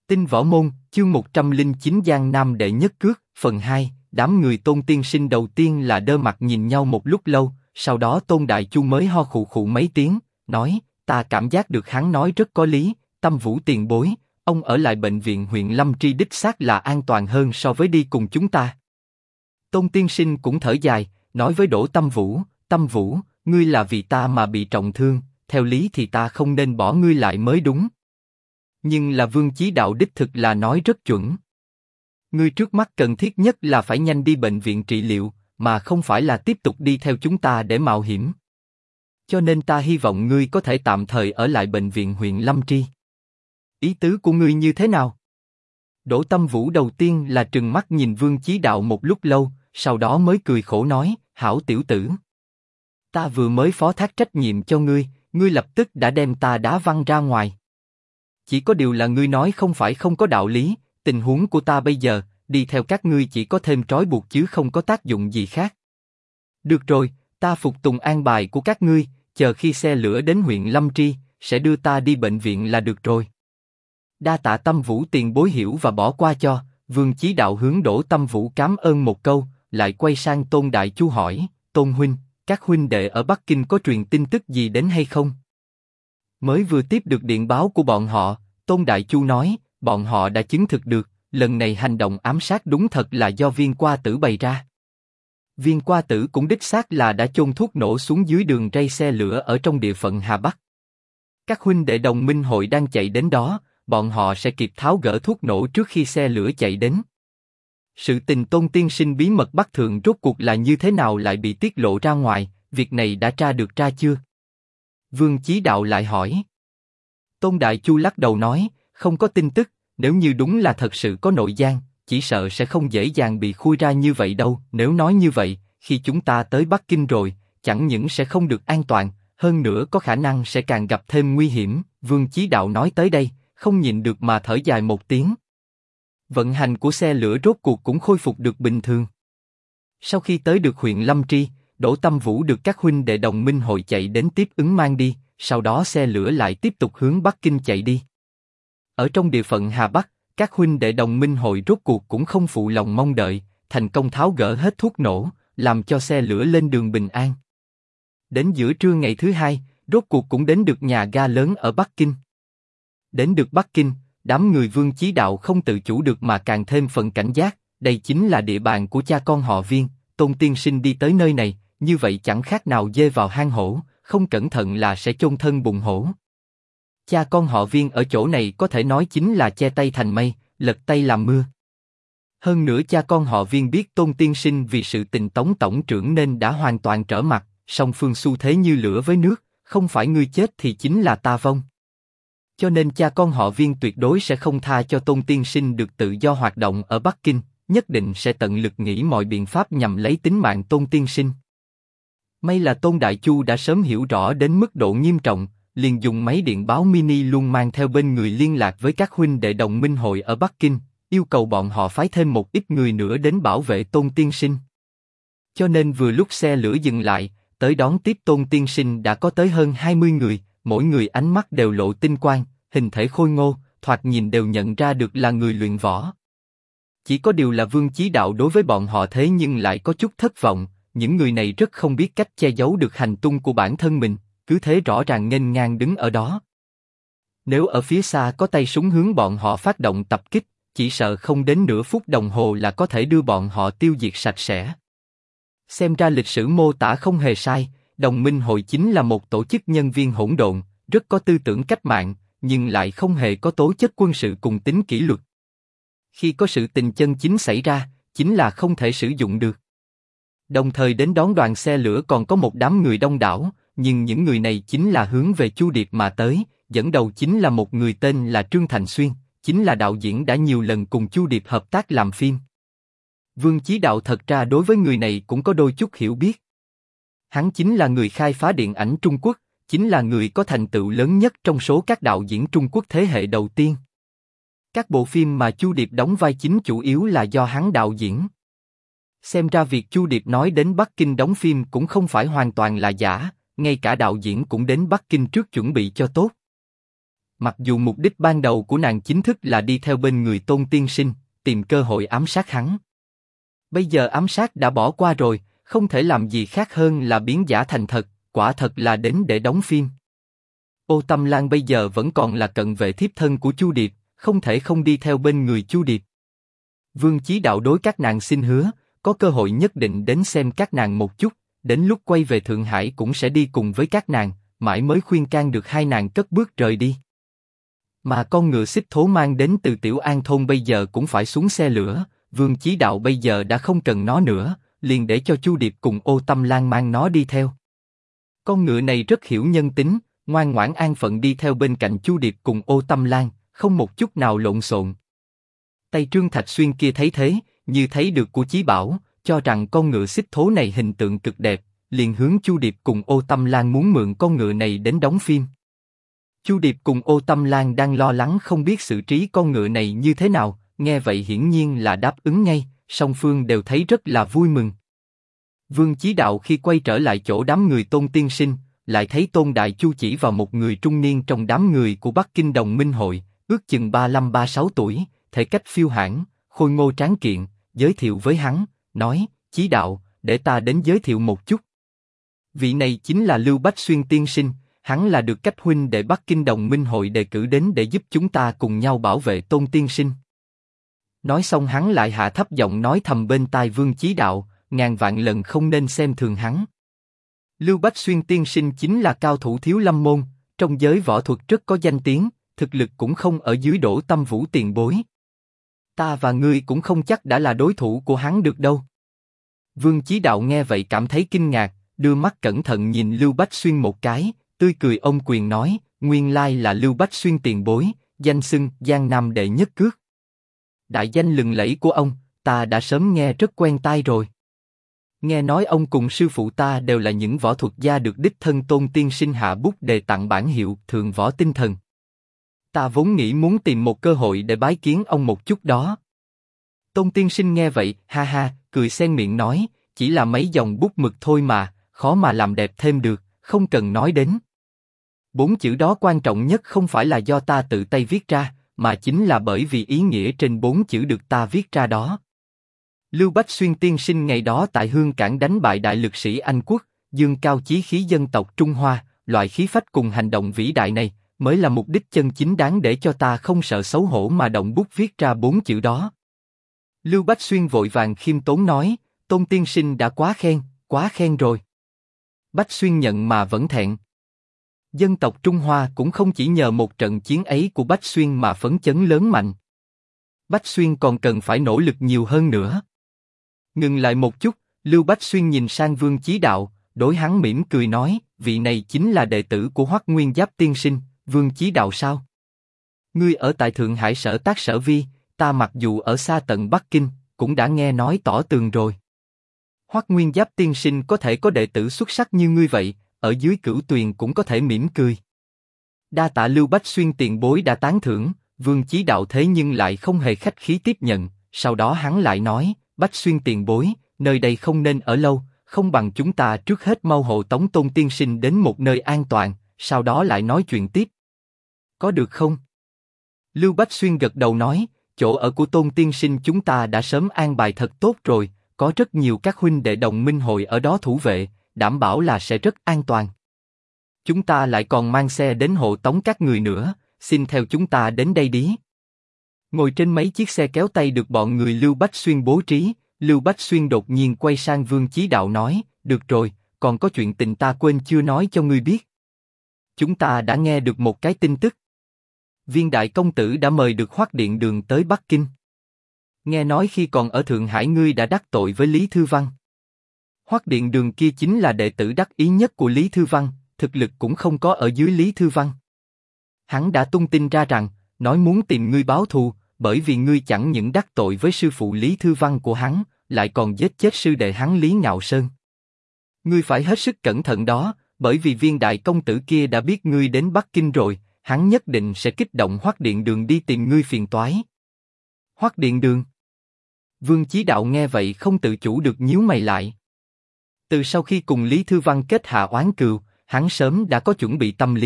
Tinh Võ Môn, chương 109 Giang Nam đệ nhất cước, phần 2, đám người Tôn tiên sinh đầu tiên là đơ mặt nhìn nhau một lúc lâu, sau đó Tôn Đại Chu mới ho khụ khụ mấy tiếng, nói, ta cảm giác được hắn nói rất có lý, Tâm Vũ tiền bối, ông ở lại bệnh viện huyện Lâm Tri đích xác là an toàn hơn so với đi cùng chúng ta. Tôn tiên sinh cũng thở dài, nói với Đỗ Tâm Vũ, ngươi là vì ta mà bị trọng thương, theo lý thì ta không nên bỏ ngươi lại mới đúng. Nhưng là Vương Chí Đạo đích thực là nói rất chuẩn. Ngươi trước mắt cần thiết nhất là phải nhanh đi bệnh viện trị liệu, mà không phải là tiếp tục đi theo chúng ta để mạo hiểm. Cho nên ta hy vọng ngươi có thể tạm thời ở lại bệnh viện huyện Lâm Tri. Ý tứ của ngươi như thế nào? Đỗ Tâm Vũ đầu tiên là trừng mắt nhìn Vương Chí Đạo một lúc lâu, sau đó mới cười khổ nói, hảo tiểu tử. Ta vừa mới phó thác trách nhiệm cho ngươi, ngươi lập tức đã đem ta đá văng ra ngoài. Chỉ có điều là ngươi nói không phải không có đạo lý, tình huống của ta bây giờ, đi theo các ngươi chỉ có thêm trói buộc chứ không có tác dụng gì khác. Được rồi, ta phục tùng an bài của các ngươi, chờ khi xe lửa đến huyện Lâm Tri, sẽ đưa ta đi bệnh viện là được rồi. Đa tạ Tâm Vũ tiền bối hiểu và bỏ qua cho. Vương Chí Đạo hướng Đỗ Tâm Vũ cảm ơn một câu, lại quay sang Tôn Đại Chu hỏi, Tôn huynh, các huynh đệ ở Bắc Kinh có truyền tin tức gì đến hay không? Mới vừa tiếp được điện báo của bọn họ, Tôn Đại Chu nói, bọn họ đã chứng thực được, lần này hành động ám sát đúng thật là do Viên Qua Tử bày ra. Viên Qua Tử cũng đích xác là đã chôn thuốc nổ xuống dưới đường ray xe lửa ở trong địa phận Hà Bắc. Các huynh đệ đồng minh hội đang chạy đến đó, bọn họ sẽ kịp tháo gỡ thuốc nổ trước khi xe lửa chạy đến. Sự tình Tôn tiên sinh bí mật Bắc Thượng rốt cuộc là như thế nào lại bị tiết lộ ra ngoài, việc này đã tra được ra chưa? Vương Chí Đạo lại hỏi. Tôn Đại Chu lắc đầu nói, không có tin tức, nếu như đúng là thật sự có nội gian, chỉ sợ sẽ không dễ dàng bị khui ra như vậy đâu. Nếu nói như vậy, khi chúng ta tới Bắc Kinh rồi, chẳng những sẽ không được an toàn, hơn nữa có khả năng sẽ càng gặp thêm nguy hiểm. Vương Chí Đạo nói tới đây, không nhịn được mà thở dài một tiếng. Vận hành của xe lửa rốt cuộc cũng khôi phục được bình thường. Sau khi tới được huyện Lâm Tri, Đỗ Tâm Vũ được các huynh đệ đồng minh hội chạy đến tiếp ứng mang đi, sau đó xe lửa lại tiếp tục hướng Bắc Kinh chạy đi. Ở trong địa phận Hà Bắc, các huynh đệ đồng minh hội rốt cuộc cũng không phụ lòng mong đợi, thành công tháo gỡ hết thuốc nổ, làm cho xe lửa lên đường bình an. Đến giữa trưa ngày thứ hai, rốt cuộc cũng đến được nhà ga lớn ở Bắc Kinh. Đến được Bắc Kinh, đám người Vương Chí Đạo không tự chủ được mà càng thêm phần cảnh giác, đây chính là địa bàn của cha con họ Viên, Tôn tiên sinh đi tới nơi này, như vậy chẳng khác nào dê vào hang hổ, không cẩn thận là sẽ chôn thân bùn hổ. Cha con họ Viên ở chỗ này có thể nói chính là che tay thành mây, lật tay làm mưa. Hơn nữa cha con họ Viên biết Tôn tiên sinh vì sự tình Tống tổng trưởng nên đã hoàn toàn trở mặt, song phương xu thế như lửa với nước, không phải ngươi chết thì chính là ta vong. Cho nên cha con họ Viên tuyệt đối sẽ không tha cho Tôn tiên sinh được tự do hoạt động ở Bắc Kinh, nhất định sẽ tận lực nghĩ mọi biện pháp nhằm lấy tính mạng Tôn tiên sinh. May là Tôn Đại Chu đã sớm hiểu rõ đến mức độ nghiêm trọng, liền dùng máy điện báo mini luôn mang theo bên người liên lạc với các huynh đệ đồng minh hội ở Bắc Kinh, yêu cầu bọn họ phái thêm một ít người nữa đến bảo vệ Tôn tiên sinh. Cho nên vừa lúc xe lửa dừng lại, tới đón tiếp Tôn tiên sinh đã có tới hơn 20 người, mỗi người ánh mắt đều lộ tinh quang, hình thể khôi ngô, thoạt nhìn đều nhận ra được là người luyện võ. Chỉ có điều là Vương Chí Đạo đối với bọn họ thế nhưng lại có chút thất vọng, những người này rất không biết cách che giấu được hành tung của bản thân mình, cứ thế rõ ràng nghênh ngang đứng ở đó. Nếu ở phía xa có tay súng hướng bọn họ phát động tập kích, chỉ sợ không đến nửa phút đồng hồ là có thể đưa bọn họ tiêu diệt sạch sẽ. Xem ra lịch sử mô tả không hề sai, đồng minh hội chính là một tổ chức nhân viên hỗn độn, rất có tư tưởng cách mạng, nhưng lại không hề có tố chất quân sự cùng tính kỷ luật. Khi có sự tình chân chính xảy ra, chính là không thể sử dụng được. Đồng thời đến đón đoàn xe lửa còn có một đám người đông đảo, nhưng những người này chính là hướng về Chu Điệp mà tới, dẫn đầu chính là một người tên là Trương Thành Xuyên, chính là đạo diễn đã nhiều lần cùng Chu Điệp hợp tác làm phim. Vương Chí Đạo thật ra đối với người này cũng có đôi chút hiểu biết. Hắn chính là người khai phá điện ảnh Trung Quốc, chính là người có thành tựu lớn nhất trong số các đạo diễn Trung Quốc thế hệ đầu tiên. Các bộ phim mà Chu Điệp đóng vai chính chủ yếu là do hắn đạo diễn. Xem ra việc Chu Điệp nói đến Bắc Kinh đóng phim cũng không phải hoàn toàn là giả, ngay cả đạo diễn cũng đến Bắc Kinh trước chuẩn bị cho tốt. Mặc dù mục đích ban đầu của nàng chính thức là đi theo bên người Tôn Tiên Sinh, tìm cơ hội ám sát hắn. Bây giờ ám sát đã bỏ qua rồi, không thể làm gì khác hơn là biến giả thành thật, quả thật là đến để đóng phim. Ô Tâm Lan bây giờ vẫn còn là cận vệ thiếp thân của Chu Điệp, không thể không đi theo bên người Chu Điệp. Vương Chí Đạo đối các nàng xin hứa, có cơ hội nhất định đến xem các nàng một chút, đến lúc quay về Thượng Hải cũng sẽ đi cùng với các nàng, mãi mới khuyên can được hai nàng cất bước rời đi. Mà con ngựa xích thố mang đến từ Tiểu An thôn bây giờ cũng phải xuống xe lửa, Vương Chí Đạo bây giờ đã không cần nó nữa, liền để cho Chu Điệp cùng Ô Tâm Lan mang nó đi theo. Con ngựa này rất hiểu nhân tính, ngoan ngoãn an phận đi theo bên cạnh Chu Điệp cùng Ô Tâm Lan, không một chút nào lộn xộn. Tay Trương Thạch Xuyên kia thấy thế, như thấy được của Chí Bảo, cho rằng con ngựa xích thố này hình tượng cực đẹp, liền hướng Chu Điệp cùng Ô Tâm Lan muốn mượn con ngựa này đến đóng phim. Chu Điệp cùng Ô Tâm Lan đang lo lắng không biết xử trí con ngựa này như thế nào, nghe vậy hiển nhiên là đáp ứng ngay, song phương đều thấy rất là vui mừng. Vương Chí Đạo khi quay trở lại chỗ đám người Tôn Tiên Sinh, lại thấy Tôn Đại Chu chỉ vào một người trung niên trong đám người của Bắc Kinh Đồng Minh Hội, ước chừng 35-36 tuổi, thể cách phiêu hãn, khôi ngô tráng kiện, giới thiệu với hắn, nói: Chí Đạo, để ta đến giới thiệu một chút. Vị này chính là Lưu Bách Xuyên tiên sinh, hắn là được các huynh đệ Bắc Kinh Đồng Minh Hội đề cử đến để giúp chúng ta cùng nhau bảo vệ Tôn tiên sinh. Nói xong hắn lại hạ thấp giọng nói thầm bên tai Vương Chí Đạo, ngàn vạn lần không nên xem thường hắn. Lưu Bách Xuyên tiên sinh chính là cao thủ Thiếu Lâm môn, trong giới võ thuật rất có danh tiếng, thực lực cũng không ở dưới Đỗ Tâm Vũ tiền bối. Ta và ngươi cũng không chắc đã là đối thủ của hắn được đâu. Vương Chí Đạo nghe vậy cảm thấy kinh ngạc, đưa mắt cẩn thận nhìn Lưu Bách Xuyên một cái, tươi cười ôm quyền nói: nguyên lai là Lưu Bách Xuyên tiền bối, danh xưng Giang Nam đệ nhất cước. Đại danh lừng lẫy của ông, ta đã sớm nghe rất quen tai rồi. Nghe nói ông cùng sư phụ ta đều là những võ thuật gia được đích thân Tôn tiên sinh hạ bút đề tặng bản hiệu Thượng Võ Tinh Thần. Ta vốn nghĩ muốn tìm một cơ hội để bái kiến ông một chút đó. Tôn tiên sinh nghe vậy, ha ha, cười xen miệng nói: chỉ là mấy dòng bút mực thôi mà, khó mà làm đẹp thêm được, không cần nói đến. 4 chữ đó quan trọng nhất không phải là do ta tự tay viết ra, mà chính là bởi vì ý nghĩa trên 4 chữ được ta viết ra đó. Lưu Bách Xuyên tiên sinh ngày đó tại Hương Cảng đánh bại đại lực sĩ Anh quốc, dương cao chí khí dân tộc Trung Hoa, loại khí phách cùng hành động vĩ đại này mới là mục đích chân chính đáng để cho ta không sợ xấu hổ mà động bút viết ra 4 chữ đó. Lưu Bách Xuyên vội vàng khiêm tốn nói: Tôn tiên sinh đã quá khen rồi. Bách Xuyên nhận mà vẫn thẹn. Dân tộc Trung Hoa cũng không chỉ nhờ một trận chiến ấy của Bách Xuyên mà phấn chấn lớn mạnh. Bách Xuyên còn cần phải nỗ lực nhiều hơn nữa. Ngừng lại một chút, Lưu Bách Xuyên nhìn sang Vương Chí Đạo, đối hắn mỉm cười nói: vị này chính là đệ tử của Hoắc Nguyên Giáp tiên sinh, Vương Chí Đạo sao? Ngươi ở tại Thượng Hải sở tác sở vi, ta mặc dù ở xa tận Bắc Kinh, cũng đã nghe nói tỏ tường rồi. Hoắc Nguyên Giáp tiên sinh có thể có đệ tử xuất sắc như ngươi vậy, ở dưới Cửu Tuyền cũng có thể mỉm cười. Đa tạ Lưu Bách Xuyên tiền bối đã tán thưởng, Vương Chí Đạo thế nhưng lại không hề khách khí tiếp nhận. Sau đó hắn lại nói: Bách Xuyên tiền bối, nơi đây không nên ở lâu, không bằng chúng ta trước hết mau hộ tống Tôn tiên sinh đến một nơi an toàn, sau đó lại nói chuyện tiếp. Có được không? Lưu Bách Xuyên gật đầu nói: chỗ ở của Tôn tiên sinh chúng ta đã sớm an bài thật tốt rồi, có rất nhiều các huynh đệ Đồng Minh Hội ở đó thủ vệ, đảm bảo là sẽ rất an toàn. Chúng ta lại còn mang xe đến hộ tống các người nữa, xin theo chúng ta đến đây đi. Ngồi trên mấy chiếc xe kéo tay được bọn người Lưu Bách Xuyên bố trí, Lưu Bách Xuyên đột nhiên quay sang Vương Chí Đạo nói: được rồi, còn có chuyện tình ta quên chưa nói cho ngươi biết. Chúng ta đã nghe được một cái tin tức. Viên đại công tử đã mời được Hoắc Điện Đường tới Bắc Kinh. Nghe nói khi còn ở Thượng Hải ngươi đã đắc tội với Lý Thư Văn. Hoắc Điện Đường kia chính là đệ tử đắc ý nhất của Lý Thư Văn, thực lực cũng không có ở dưới Lý Thư Văn. Hắn đã tung tin ra rằng, nói muốn tìm ngươi báo thù, bởi vì ngươi chẳng những đắc tội với sư phụ Lý Thư Văn của hắn, lại còn giết chết sư đệ hắn Lý Ngạo Sơn. Ngươi phải hết sức cẩn thận đó, bởi vì viên đại công tử kia đã biết ngươi đến Bắc Kinh rồi, hắn nhất định sẽ kích động Hoắc Điện Đường đi tìm ngươi phiền toái. Hoắc Điện Đường. Vương Chí Đạo nghe vậy không tự chủ được nhíu mày lại. Từ sau khi cùng Lý Thư Văn kết hạ oán cừu, hắn sớm đã có chuẩn bị tâm lý,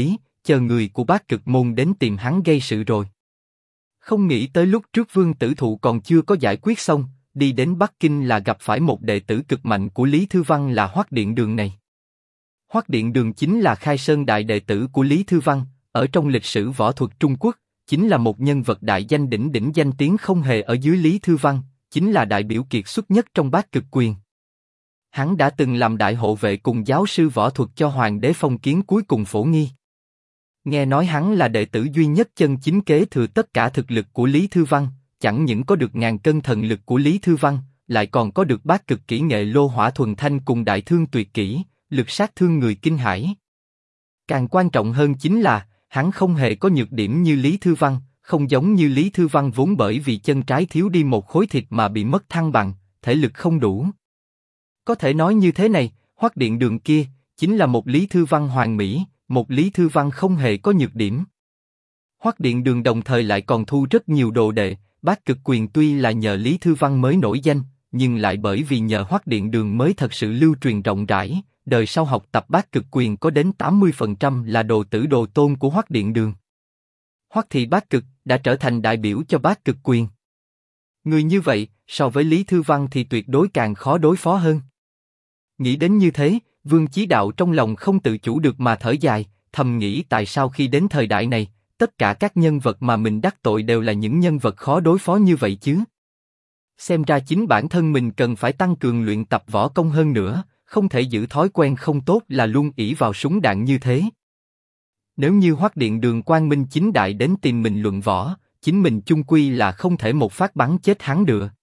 chờ người của Bát Cực môn đến tìm hắn gây sự rồi. Không nghĩ tới lúc trước Vương Tử Thụ còn chưa có giải quyết xong, đi đến Bắc Kinh là gặp phải một đệ tử cực mạnh của Lý Thư Văn là Hoắc Điện Đường này. Hoắc Điện Đường chính là Khai Sơn đại đệ tử của Lý Thư Văn, ở trong lịch sử võ thuật Trung Quốc, chính là một nhân vật đại danh đỉnh đỉnh, danh tiếng không hề ở dưới Lý Thư Văn, chính là đại biểu kiệt xuất nhất trong Bát Cực quyền. Hắn đã từng làm đại hộ vệ cùng giáo sư võ thuật cho Hoàng đế Phong Kiến cuối cùng Phổ Nghi. Nghe nói hắn là đệ tử duy nhất chân chính kế thừa tất cả thực lực của Lý Thư Văn, chẳng những có được ngàn cân thần lực của Lý Thư Văn, lại còn có được Bát Cực kỹ nghệ lô hỏa thuần thanh cùng đại thương tuyệt kỹ, lực sát thương người kinh hãi. Càng quan trọng hơn chính là, hắn không hề có nhược điểm như Lý Thư Văn, không giống như Lý Thư Văn vốn bởi vì chân trái thiếu đi một khối thịt mà bị mất thăng bằng, thể lực không đủ. Có thể nói như thế này, Hoắc Điện Đường kia, chính là một Lý Thư Văn hoàn mỹ, một Lý Thư Văn không hề có nhược điểm. Hoắc Điện Đường đồng thời lại còn thu rất nhiều đồ đệ, Bát Cực quyền tuy là nhờ Lý Thư Văn mới nổi danh, nhưng lại bởi vì nhờ Hoắc Điện Đường mới thật sự lưu truyền rộng rãi, đời sau học tập Bát Cực quyền có đến 80% là đồ tử đồ tôn của Hoắc Điện Đường. Hoắc thị Bát Cực đã trở thành đại biểu cho Bát Cực quyền. Người như vậy, so với Lý Thư Văn thì tuyệt đối càng khó đối phó hơn. Nghĩ đến như thế, Vương Chí Đạo trong lòng không tự chủ được mà thở dài, thầm nghĩ tại sao khi đến thời đại này, tất cả các nhân vật mà mình đắc tội đều là những nhân vật khó đối phó như vậy chứ. Xem ra chính bản thân mình cần phải tăng cường luyện tập võ công hơn nữa, không thể giữ thói quen không tốt là luôn ỷ vào súng đạn như thế. Nếu như Hoắc Điện Đường quang minh chính đại đến tìm mình luận võ, chính mình chung quy là không thể một phát bắn chết hắn được.